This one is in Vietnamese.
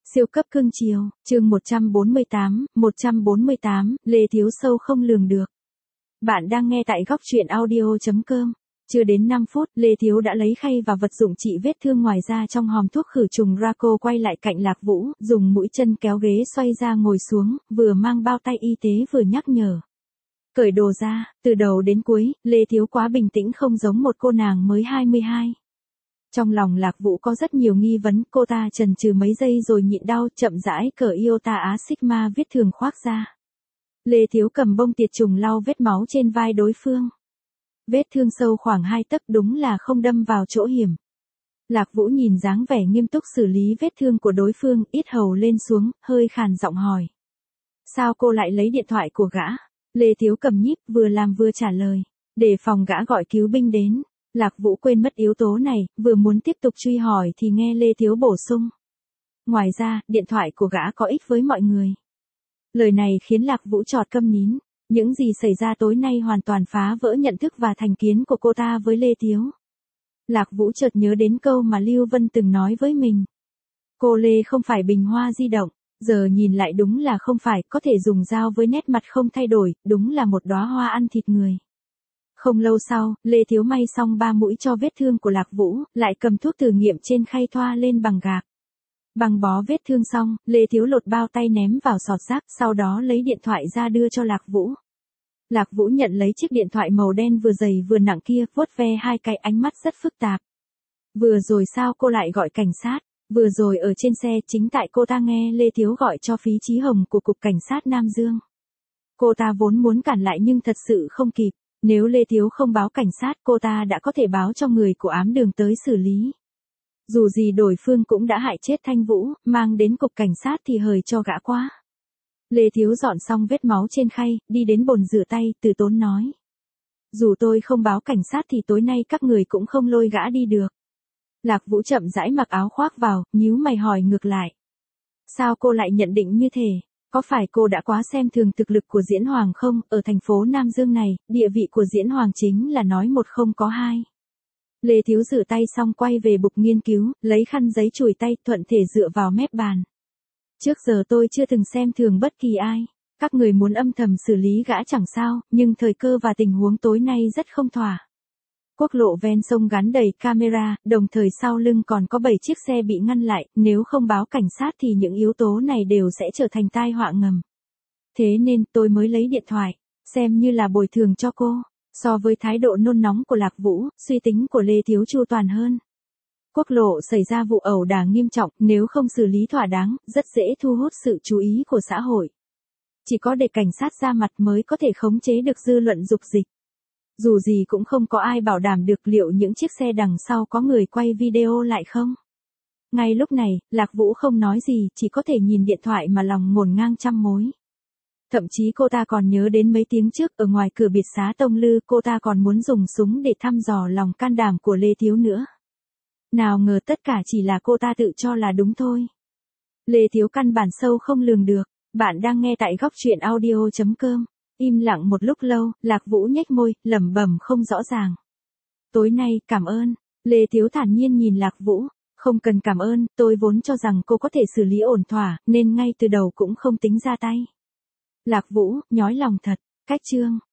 Siêu cấp cương chiều, chương 148, Lê Thiếu sâu không lường được. Bạn đang nghe tại góc truyện audio.com. Chưa đến 5 phút, Lê Thiếu đã lấy khay và vật dụng trị vết thương ngoài ra trong hòm thuốc khử trùng Raco, quay lại cạnh Lạc Vũ, dùng mũi chân kéo ghế xoay ra ngồi xuống, vừa mang bao tay y tế vừa nhắc nhở. Cởi đồ ra, từ đầu đến cuối, Lê Thiếu quá bình tĩnh, không giống một cô nàng mới 22. Trong lòng Lạc Vũ có rất nhiều nghi vấn, cô ta chần chừ mấy giây rồi nhịn đau, chậm rãi cởi iota á sigma viết thường khoác ra. Lê Thiếu cầm bông tiệt trùng lau vết máu trên vai đối phương. Vết thương sâu khoảng 2 tấc, đúng là không đâm vào chỗ hiểm. Lạc Vũ nhìn dáng vẻ nghiêm túc xử lý vết thương của đối phương, yết hầu lên xuống, hơi khàn giọng hỏi. Sao cô lại lấy điện thoại của gã? Lê Thiếu cầm nhíp, vừa làm vừa trả lời. Để phòng gã gọi cứu binh đến. Lạc Vũ quên mất yếu tố này, vừa muốn tiếp tục truy hỏi thì nghe Lê Thiếu bổ sung. Ngoài ra, điện thoại của gã có ích với mọi người. Lời này khiến Lạc Vũ chọt câm nín. Những gì xảy ra tối nay hoàn toàn phá vỡ nhận thức và thành kiến của cô ta với Lê Thiếu. Lạc Vũ chợt nhớ đến câu mà Lưu Vân từng nói với mình. Cô Lê không phải bình hoa di động, giờ nhìn lại đúng là không phải, có thể dùng dao với nét mặt không thay đổi, đúng là một đóa hoa ăn thịt người. Không lâu sau, Lê Thiếu may xong 3 mũi cho vết thương của Lạc Vũ, lại cầm thuốc thử nghiệm trên khay thoa lên bằng gạc. Băng bó vết thương xong, Lê Thiếu lột bao tay ném vào sọt rác, sau đó lấy điện thoại ra đưa cho Lạc Vũ. Lạc Vũ nhận lấy chiếc điện thoại màu đen vừa dày vừa nặng kia, vuốt ve hai cái, ánh mắt rất phức tạp. Vừa rồi sao cô lại gọi cảnh sát? Vừa rồi ở trên xe, chính tại cô ta nghe Lê Thiếu gọi cho Phí Chí Hồng của Cục Cảnh sát Nam Dương. Cô ta vốn muốn cản lại nhưng thật sự không kịp. Nếu Lê Thiếu không báo cảnh sát, cô ta đã có thể báo cho người của ám đường tới xử lý. Dù gì đối phương cũng đã hại chết Thanh Vũ, mang đến cục cảnh sát thì hời cho gã quá. Lê Thiếu dọn xong vết máu trên khay, đi đến bồn rửa tay, từ tốn nói. Dù tôi không báo cảnh sát thì tối nay các người cũng không lôi gã đi được. Lạc Vũ chậm rãi mặc áo khoác vào, nhíu mày hỏi ngược lại. Sao cô lại nhận định như thế? Có phải cô đã quá xem thường thực lực của Diễn Hoàng không? Ở thành phố Nam Dương này, địa vị của Diễn Hoàng chính là nói một không có hai. Lê Thiếu rửa tay xong quay về bục nghiên cứu, lấy khăn giấy chùi tay, thuận thể dựa vào mép bàn. Trước giờ tôi chưa từng xem thường bất kỳ ai. Các người muốn âm thầm xử lý gã chẳng sao, nhưng thời cơ và tình huống tối nay rất không thỏa. Quốc lộ ven sông gắn đầy camera, đồng thời sau lưng còn có 7 chiếc xe bị ngăn lại, nếu không báo cảnh sát thì những yếu tố này đều sẽ trở thành tai họa ngầm. Thế nên tôi mới lấy điện thoại, xem như là bồi thường cho cô. So với thái độ nôn nóng của Lạc Vũ, suy tính của Lê Thiếu chu toàn hơn. Quốc lộ xảy ra vụ ẩu đả nghiêm trọng, nếu không xử lý thỏa đáng, rất dễ thu hút sự chú ý của xã hội. Chỉ có để cảnh sát ra mặt mới có thể khống chế được dư luận dục dịch. Dù gì cũng không có ai bảo đảm được liệu những chiếc xe đằng sau có người quay video lại không. Ngay lúc này, Lạc Vũ không nói gì, chỉ có thể nhìn điện thoại mà lòng ngổn ngang trăm mối. Thậm chí cô ta còn nhớ đến mấy tiếng trước, ở ngoài cửa biệt xá Tông Lư, cô ta còn muốn dùng súng để thăm dò lòng can đảm của Lê Thiếu nữa. Nào ngờ tất cả chỉ là cô ta tự cho là đúng thôi. Lê Thiếu căn bản sâu không lường được. Bạn đang nghe tại góc truyện audio.com. Im lặng một lúc lâu, Lạc Vũ nhếch môi, lẩm bẩm không rõ ràng. Tối nay, cảm ơn. Lê Thiếu thản nhiên nhìn Lạc Vũ. Không cần cảm ơn, tôi vốn cho rằng cô có thể xử lý ổn thỏa, nên ngay từ đầu cũng không tính ra tay. Lạc Vũ, nhói lòng thật. Cách chương